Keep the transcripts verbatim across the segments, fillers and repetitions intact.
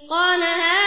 قال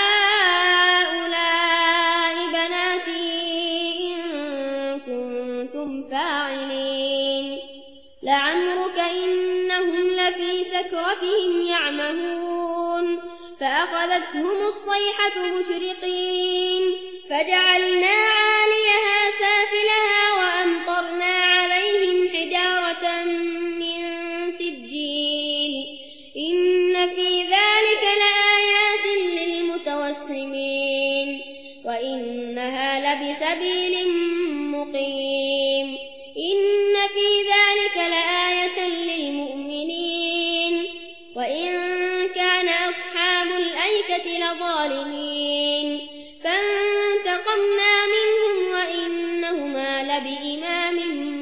هؤلاء بناتي إن كنتم فاعلين لعمرك إنهم لفي سكرتهم يعمهون فأخذتهم الصيحة مشرقين فجعلنا عاليها سافلها وأمطرنا عليهم حجارة من سجيل إن في ذلك لآيات للمتوسمين وإنها لبسبيل مقيم إن في ذلك لآية للمؤمنين وإن كان أصحاب الأيكة لظالمين فانتقمنا منهم وإنهما لبإمام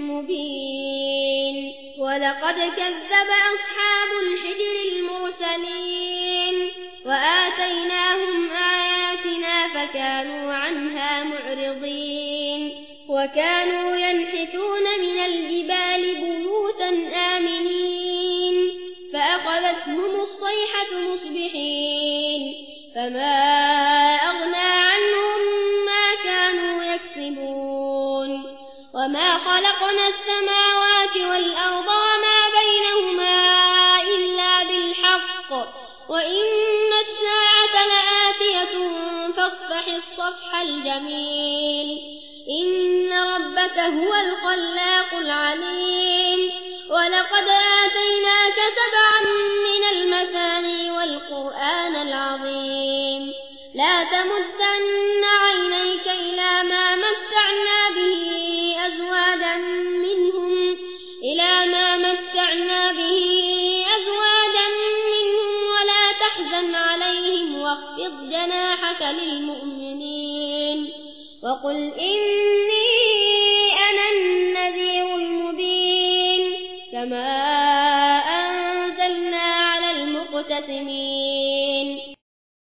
مبين ولقد كذب أصحاب الحجر المرسلين وآتيناهم آياتنا فكانوا عنها معرضين وكانوا ينحتون من الجبال بيوتا آمنين فأخذتهم الصيحة مصبحين فما أغنى عنهم ما كانوا يكسبون وما خلقنا السماوات والأرض وما بينهما إلا بالحق وإن الساعة لآتية فاصفح الصفح الجميل إن ربك هو الخلاق العليم ولقد آتيناك سبعا من المثاني والقرآن العظيم لا تمدن عينيك إلى ما متعنا به أزواجا منهم إلى ما متعنا به أزواجا منهم ولا تحزن عليهم واخفض جناحك للمؤمنين وقل إني أنا النذير المبين كما أنزلنا على المقتسمين